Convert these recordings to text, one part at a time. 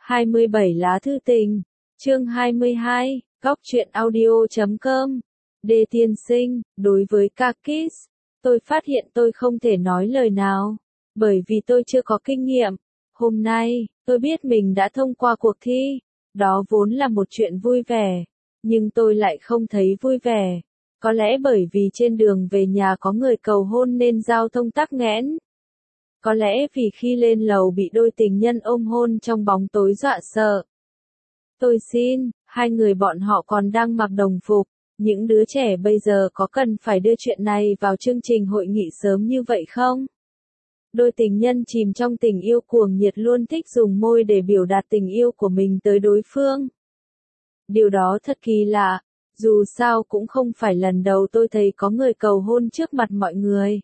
27 lá thư tình, chương 22, góc truyện audio.com. Đề tiên sinh, đối với Kakis, tôi phát hiện tôi không thể nói lời nào, bởi vì tôi chưa có kinh nghiệm. Hôm nay, tôi biết mình đã thông qua cuộc thi, đó vốn là một chuyện vui vẻ, nhưng tôi lại không thấy vui vẻ. Có lẽ bởi vì trên đường về nhà có người cầu hôn nên giao thông tắc nghẽn. Có lẽ vì khi lên lầu bị đôi tình nhân ôm hôn trong bóng tối dọa sợ. Tôi xin, hai người bọn họ còn đang mặc đồng phục. Những đứa trẻ bây giờ có cần phải đưa chuyện này vào chương trình hội nghị sớm như vậy không? Đôi tình nhân chìm trong tình yêu cuồng nhiệt luôn thích dùng môi để biểu đạt tình yêu của mình tới đối phương. Điều đó thật kỳ lạ, dù sao cũng không phải lần đầu tôi thấy có người cầu hôn trước mặt mọi người.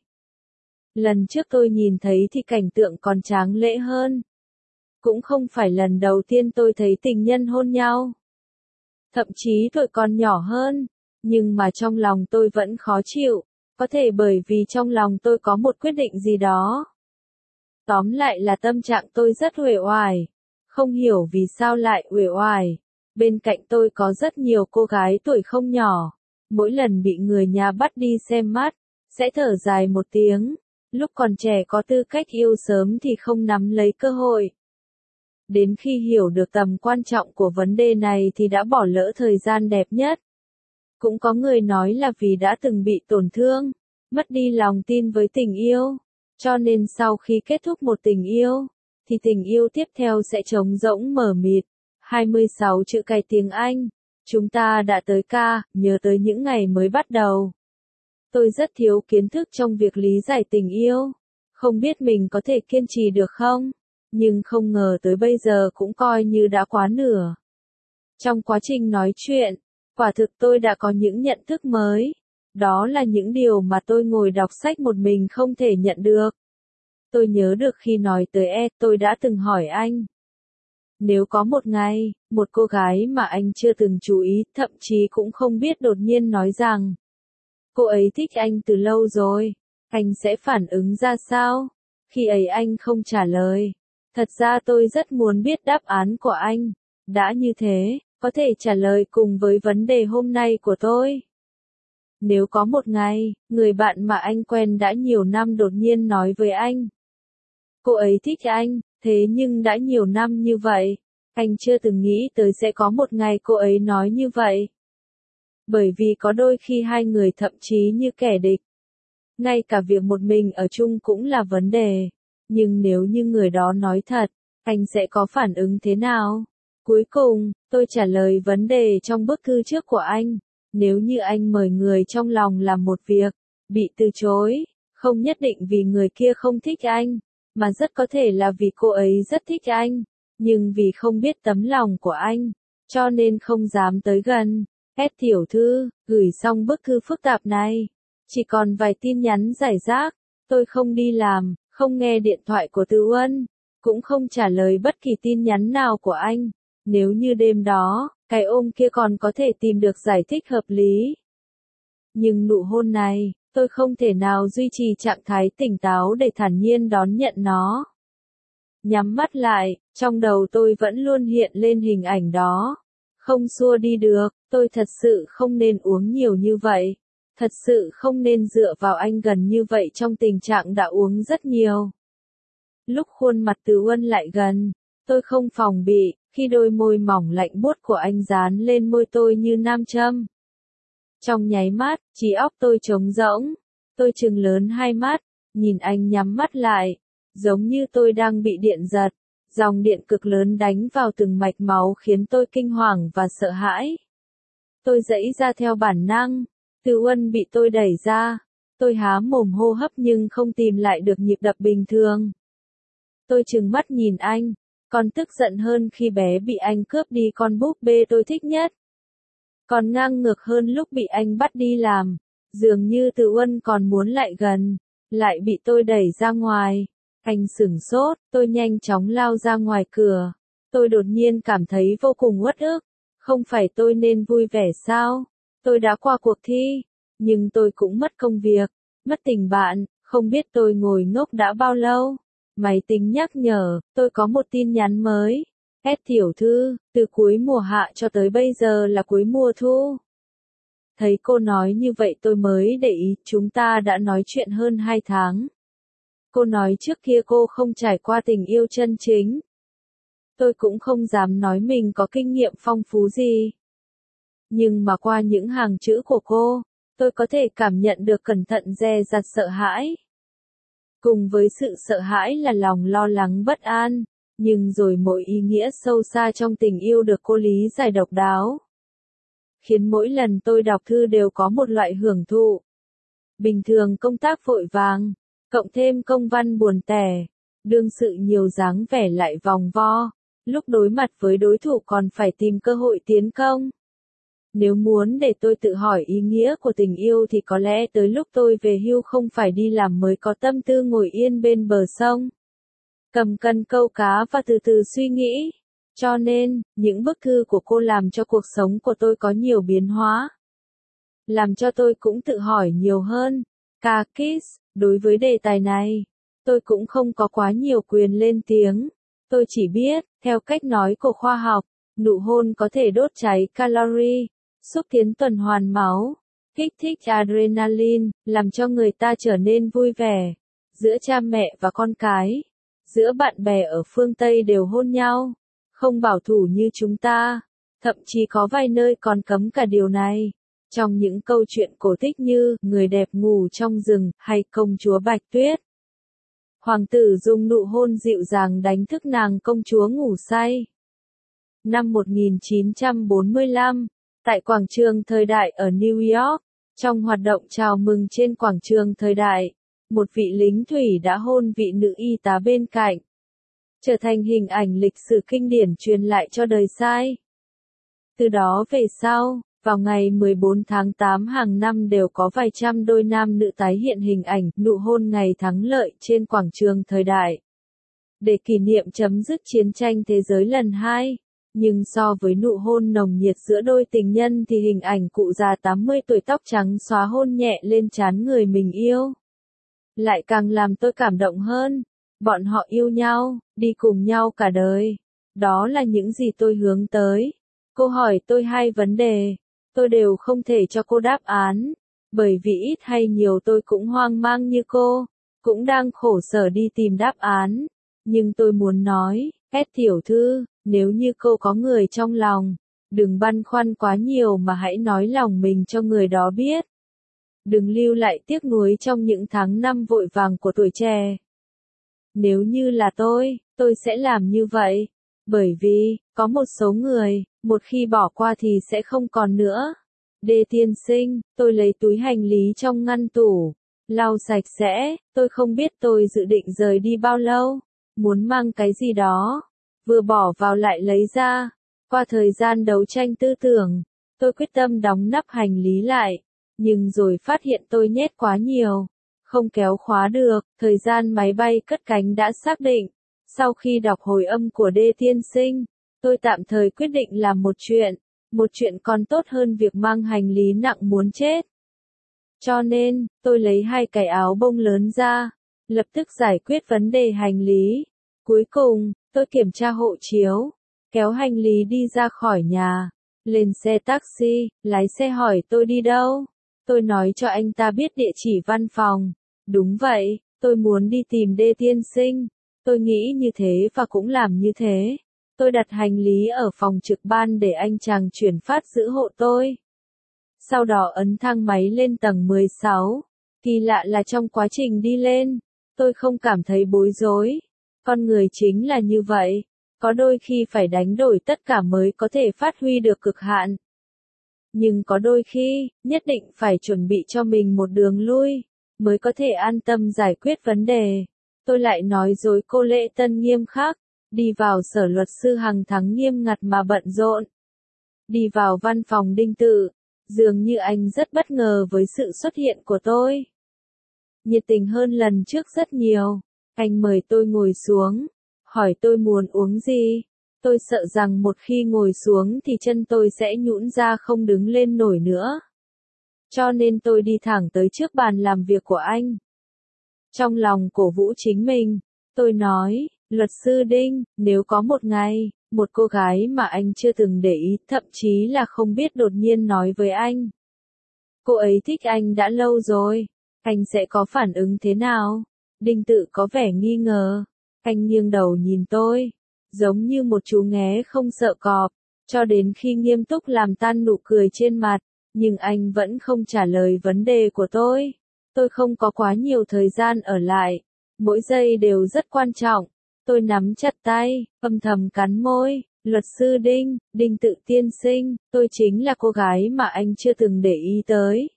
Lần trước tôi nhìn thấy thì cảnh tượng còn tráng lệ hơn. Cũng không phải lần đầu tiên tôi thấy tình nhân hôn nhau. Thậm chí tuổi còn nhỏ hơn, nhưng mà trong lòng tôi vẫn khó chịu, có thể bởi vì trong lòng tôi có một quyết định gì đó. Tóm lại là tâm trạng tôi rất uể oải, không hiểu vì sao lại uể oải. Bên cạnh tôi có rất nhiều cô gái tuổi không nhỏ, mỗi lần bị người nhà bắt đi xem mắt, sẽ thở dài một tiếng, lúc còn trẻ có tư cách yêu sớm thì không nắm lấy cơ hội. Đến khi hiểu được tầm quan trọng của vấn đề này thì đã bỏ lỡ thời gian đẹp nhất. Cũng có người nói là vì đã từng bị tổn thương, mất đi lòng tin với tình yêu, cho nên sau khi kết thúc một tình yêu, thì tình yêu tiếp theo sẽ trống rỗng mờ mịt. 26 chữ cái tiếng Anh. Chúng ta đã tới ca, nhớ tới những ngày mới bắt đầu. Tôi rất thiếu kiến thức trong việc lý giải tình yêu. Không biết mình có thể kiên trì được không? Nhưng không ngờ tới bây giờ cũng coi như đã quá nửa. Trong quá trình nói chuyện, quả thực tôi đã có những nhận thức mới. Đó là những điều mà tôi ngồi đọc sách một mình không thể nhận được. Tôi nhớ được khi nói tới tôi đã từng hỏi anh. Nếu có một ngày, một cô gái mà anh chưa từng chú ý, thậm chí cũng không biết đột nhiên nói rằng cô ấy thích anh từ lâu rồi, anh sẽ phản ứng ra sao? Khi ấy anh không trả lời. Thật ra tôi rất muốn biết đáp án của anh. Đã như thế, có thể trả lời cùng với vấn đề hôm nay của tôi. Nếu có một ngày, người bạn mà anh quen đã nhiều năm đột nhiên nói với anh. Cô ấy thích anh, thế nhưng đã nhiều năm như vậy, anh chưa từng nghĩ tới sẽ có một ngày cô ấy nói như vậy. Bởi vì có đôi khi hai người thậm chí như kẻ địch. Ngay cả việc một mình ở chung cũng là vấn đề. Nhưng nếu như người đó nói thật, anh sẽ có phản ứng thế nào? Cuối cùng, tôi trả lời vấn đề trong bức thư trước của anh. Nếu như anh mời người trong lòng làm một việc, bị từ chối, không nhất định vì người kia không thích anh, mà rất có thể là vì cô ấy rất thích anh, nhưng vì không biết tấm lòng của anh, cho nên không dám tới gần. Tiểu thư, gửi xong bức thư phức tạp này. Chỉ còn vài tin nhắn rải rác, tôi không đi làm, không nghe điện thoại của Từ Uân, cũng không trả lời bất kỳ tin nhắn nào của anh. Nếu như đêm đó, cái ôm kia còn có thể tìm được giải thích hợp lý. Nhưng nụ hôn này, tôi không thể nào duy trì trạng thái tỉnh táo để thản nhiên đón nhận nó. Nhắm mắt lại, trong đầu tôi vẫn luôn hiện lên hình ảnh đó. Không xua đi được, tôi thật sự không nên uống nhiều như vậy. Thật sự không nên dựa vào anh gần như vậy trong tình trạng đã uống rất nhiều. Lúc khuôn mặt Từ Uân lại gần, tôi không phòng bị, khi đôi môi mỏng lạnh buốt của anh dán lên môi tôi như nam châm. Trong nháy mắt, trí óc tôi trống rỗng. Tôi trừng lớn hai mắt, nhìn anh nhắm mắt lại, giống như tôi đang bị điện giật. Dòng điện cực lớn đánh vào từng mạch máu khiến tôi kinh hoàng và sợ hãi. Tôi giãy ra theo bản năng. Từ Uân bị tôi đẩy ra. Tôi há mồm hô hấp nhưng không tìm lại được nhịp đập bình thường. Tôi trừng mắt nhìn anh, còn tức giận hơn khi bé bị anh cướp đi con búp bê tôi thích nhất. Còn ngang ngược hơn lúc bị anh bắt đi làm. Dường như Từ Uân còn muốn lại gần, lại bị tôi đẩy ra ngoài. Anh sửng sốt, tôi nhanh chóng lao ra ngoài cửa. Tôi đột nhiên cảm thấy vô cùng uất ức. Không phải tôi nên vui vẻ sao? Tôi đã qua cuộc thi, nhưng tôi cũng mất công việc, mất tình bạn, không biết tôi ngồi ngốc đã bao lâu. Máy tính nhắc nhở, tôi có một tin nhắn mới. S tiểu thư, từ cuối mùa hạ cho tới bây giờ là cuối mùa thu. Thấy cô nói như vậy tôi mới để ý, chúng ta đã nói chuyện hơn 2 tháng. Cô nói trước kia cô không trải qua tình yêu chân chính. Tôi cũng không dám nói mình có kinh nghiệm phong phú gì. Nhưng mà qua những hàng chữ của cô, tôi có thể cảm nhận được cẩn thận dè dặt sợ hãi. Cùng với sự sợ hãi là lòng lo lắng bất an, nhưng rồi mỗi ý nghĩa sâu xa trong tình yêu được cô lý giải độc đáo. Khiến mỗi lần tôi đọc thư đều có một loại hưởng thụ. Bình thường công tác vội vàng, cộng thêm công văn buồn tẻ, đương sự nhiều dáng vẻ lại vòng vo, lúc đối mặt với đối thủ còn phải tìm cơ hội tiến công. Nếu muốn để tôi tự hỏi ý nghĩa của tình yêu thì có lẽ tới lúc tôi về hưu không phải đi làm mới có tâm tư ngồi yên bên bờ sông, cầm cân câu cá và từ từ suy nghĩ. Cho nên, những bức thư của cô làm cho cuộc sống của tôi có nhiều biến hóa. Làm cho tôi cũng tự hỏi nhiều hơn. Kakis, đối với đề tài này, tôi cũng không có quá nhiều quyền lên tiếng. Tôi chỉ biết, theo cách nói của khoa học, nụ hôn có thể đốt cháy calorie, xúc tiến tuần hoàn máu, kích thích adrenaline, làm cho người ta trở nên vui vẻ. Giữa cha mẹ và con cái, giữa bạn bè ở phương Tây đều hôn nhau. Không bảo thủ như chúng ta, thậm chí có vài nơi còn cấm cả điều này. Trong những câu chuyện cổ tích như Người đẹp ngủ trong rừng hay Công chúa Bạch Tuyết, hoàng tử dùng nụ hôn dịu dàng đánh thức nàng công chúa ngủ say. Năm 1945, tại quảng trường Thời đại ở New York, trong hoạt động chào mừng trên quảng trường Thời đại, một vị lính thủy đã hôn vị nữ y tá bên cạnh, trở thành hình ảnh lịch sử kinh điển truyền lại cho đời sai. Từ đó về sau, vào ngày 14 tháng 8 hàng năm đều có vài trăm đôi nam nữ tái hiện hình ảnh nụ hôn ngày thắng lợi trên quảng trường Thời đại, để kỷ niệm chấm dứt chiến tranh thế giới lần 2. Nhưng so với nụ hôn nồng nhiệt giữa đôi tình nhân thì hình ảnh cụ già 80 tuổi tóc trắng xóa hôn nhẹ lên trán người mình yêu lại càng làm tôi cảm động hơn. Bọn họ yêu nhau, đi cùng nhau cả đời. Đó là những gì tôi hướng tới. Cô hỏi tôi 2 vấn đề, tôi đều không thể cho cô đáp án, bởi vì ít hay nhiều tôi cũng hoang mang như cô, cũng đang khổ sở đi tìm đáp án. Nhưng tôi muốn nói, S tiểu thư, nếu như cô có người trong lòng, đừng băn khoăn quá nhiều mà hãy nói lòng mình cho người đó biết. Đừng lưu lại tiếc nuối trong những tháng năm vội vàng của tuổi trẻ. Nếu như là tôi sẽ làm như vậy. Bởi vì, có một số người, một khi bỏ qua thì sẽ không còn nữa. Đê tiên sinh, tôi lấy túi hành lý trong ngăn tủ, lau sạch sẽ, tôi không biết tôi dự định rời đi bao lâu, muốn mang cái gì đó, vừa bỏ vào lại lấy ra. Qua thời gian đấu tranh tư tưởng, tôi quyết tâm đóng nắp hành lý lại, nhưng rồi phát hiện tôi nhét quá nhiều, không kéo khóa được. Thời gian máy bay cất cánh đã xác định. Sau khi đọc hồi âm của Đê tiên sinh, tôi tạm thời quyết định làm một chuyện còn tốt hơn việc mang hành lý nặng muốn chết. Cho nên, tôi lấy 2 cái áo bông lớn ra, lập tức giải quyết vấn đề hành lý. Cuối cùng, tôi kiểm tra hộ chiếu, kéo hành lý đi ra khỏi nhà, lên xe taxi, lái xe hỏi tôi đi đâu. Tôi nói cho anh ta biết địa chỉ văn phòng. Đúng vậy, tôi muốn đi tìm Đê tiên sinh. Tôi nghĩ như thế và cũng làm như thế. Tôi đặt hành lý ở phòng trực ban để anh chàng chuyển phát giữ hộ tôi. Sau đó ấn thang máy lên tầng 16. Kỳ lạ là trong quá trình đi lên, tôi không cảm thấy bối rối. Con người chính là như vậy, có đôi khi phải đánh đổi tất cả mới có thể phát huy được cực hạn. Nhưng có đôi khi, nhất định phải chuẩn bị cho mình một đường lui, mới có thể an tâm giải quyết vấn đề. Tôi lại nói dối cô Lễ Tân nghiêm khắc, đi vào sở luật sư Hằng Thắng nghiêm ngặt mà bận rộn. Đi vào văn phòng Đinh Tự, dường như anh rất bất ngờ với sự xuất hiện của tôi. Nhiệt tình hơn lần trước rất nhiều, anh mời tôi ngồi xuống, hỏi tôi muốn uống gì. Tôi sợ rằng một khi ngồi xuống thì chân tôi sẽ nhũn ra không đứng lên nổi nữa. Cho nên tôi đi thẳng tới trước bàn làm việc của anh. Trong lòng cổ vũ chính mình, tôi nói, luật sư Đinh, nếu có một ngày, một cô gái mà anh chưa từng để ý, thậm chí là không biết đột nhiên nói với anh. Cô ấy thích anh đã lâu rồi, anh sẽ có phản ứng thế nào? Đinh Tự có vẻ nghi ngờ, anh nghiêng đầu nhìn tôi, giống như một chú nghé không sợ cọp, cho đến khi nghiêm túc làm tan nụ cười trên mặt, nhưng anh vẫn không trả lời vấn đề của tôi. Tôi không có quá nhiều thời gian ở lại, mỗi giây đều rất quan trọng. Tôi nắm chặt tay, âm thầm cắn môi. Luật sư Đinh, Đinh Tự tiên sinh, tôi chính là cô gái mà anh chưa từng để ý tới.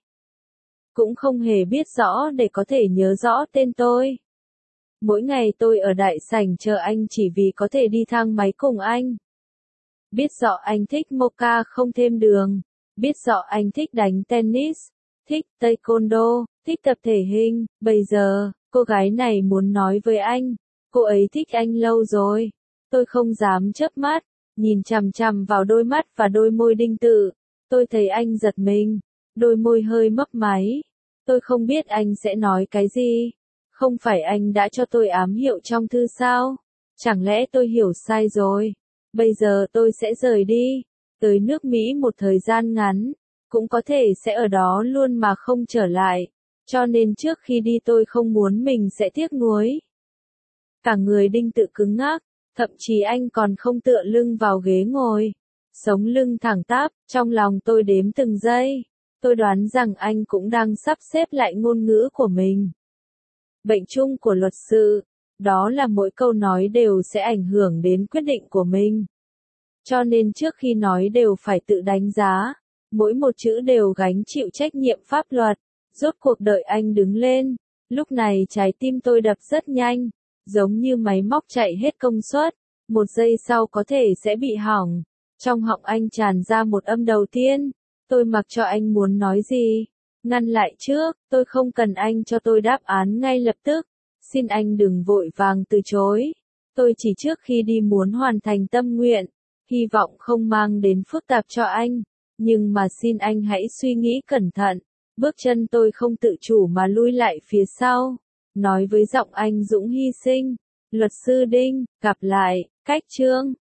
Cũng không hề biết rõ để có thể nhớ rõ tên tôi. Mỗi ngày tôi ở đại sảnh chờ anh chỉ vì có thể đi thang máy cùng anh. Biết rõ anh thích mocha không thêm đường. Biết rõ anh thích đánh tennis, thích taekwondo, thích tập thể hình. Bây giờ, cô gái này muốn nói với anh, cô ấy thích anh lâu rồi. Tôi không dám chớp mắt, nhìn chằm chằm vào đôi mắt và đôi môi Đinh Tự. Tôi thấy anh giật mình, đôi môi hơi mấp máy. Tôi không biết anh sẽ nói cái gì. Không phải anh đã cho tôi ám hiệu trong thư sao? Chẳng lẽ tôi hiểu sai rồi? Bây giờ tôi sẽ rời đi, tới nước Mỹ một thời gian ngắn, cũng có thể sẽ ở đó luôn mà không trở lại. Cho nên trước khi đi tôi không muốn mình sẽ tiếc nuối. Cả người Đinh Tự cứng ngắc, thậm chí anh còn không tựa lưng vào ghế ngồi. Sống lưng thẳng tắp, trong lòng tôi đếm từng giây. Tôi đoán rằng anh cũng đang sắp xếp lại ngôn ngữ của mình. Bệnh chung của luật sư, đó là mỗi câu nói đều sẽ ảnh hưởng đến quyết định của mình. Cho nên trước khi nói đều phải tự đánh giá, mỗi một chữ đều gánh chịu trách nhiệm pháp luật. Rốt cuộc đợi anh đứng lên, lúc này trái tim tôi đập rất nhanh, giống như máy móc chạy hết công suất, một giây sau có thể sẽ bị hỏng. Trong họng anh tràn ra một âm đầu tiên, tôi mặc cho anh muốn nói gì. Ngăn lại trước, tôi không cần anh cho tôi đáp án ngay lập tức. Xin anh đừng vội vàng từ chối. Tôi chỉ trước khi đi muốn hoàn thành tâm nguyện, hy vọng không mang đến phức tạp cho anh. Nhưng mà xin anh hãy suy nghĩ cẩn thận. Bước chân tôi không tự chủ mà lui lại phía sau. Nói với giọng anh dũng hy sinh. Luật sư Đinh, gặp lại, cách chương.